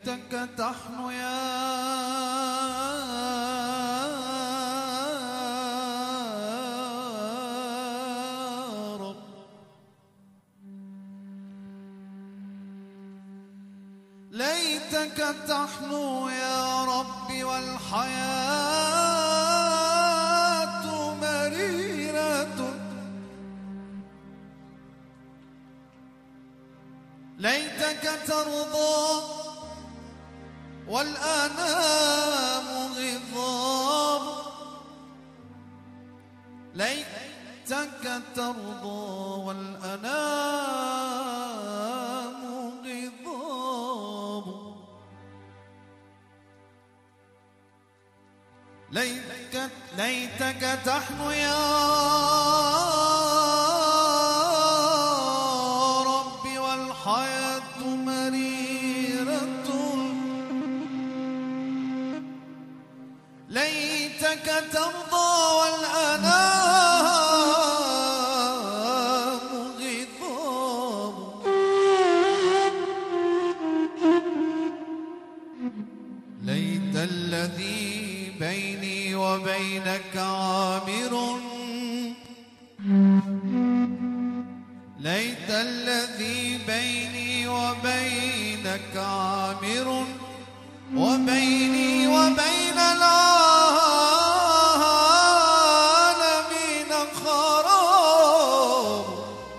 ليتك تحن يا رب، ليتك تحنو يا رب والحياة مريرة، ليتك ترضى والأنام غضاب، ليتك ترضى والأنام غضاب، ليتك تحنو يا رب والحياة مريرة، ليتك ترضى والأنام غضاب، ليت الذي بيني وبينك عامر، ليت الذي بيني وبينك عامر، وبيني وبين العالمين خراب،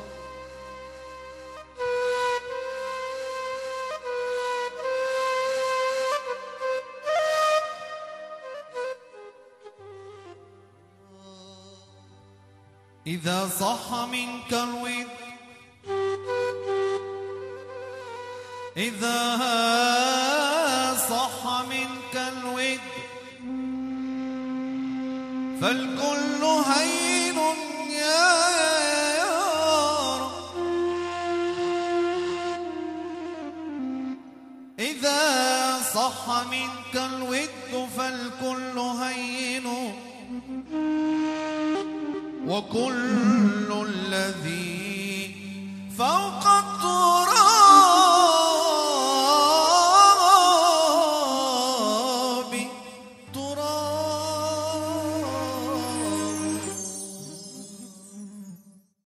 إذا صح منك الود، إذا صح منك الود فالكل هين يا رب، إذا صح منك الود فالكل هين، وكل الذي فوق التراب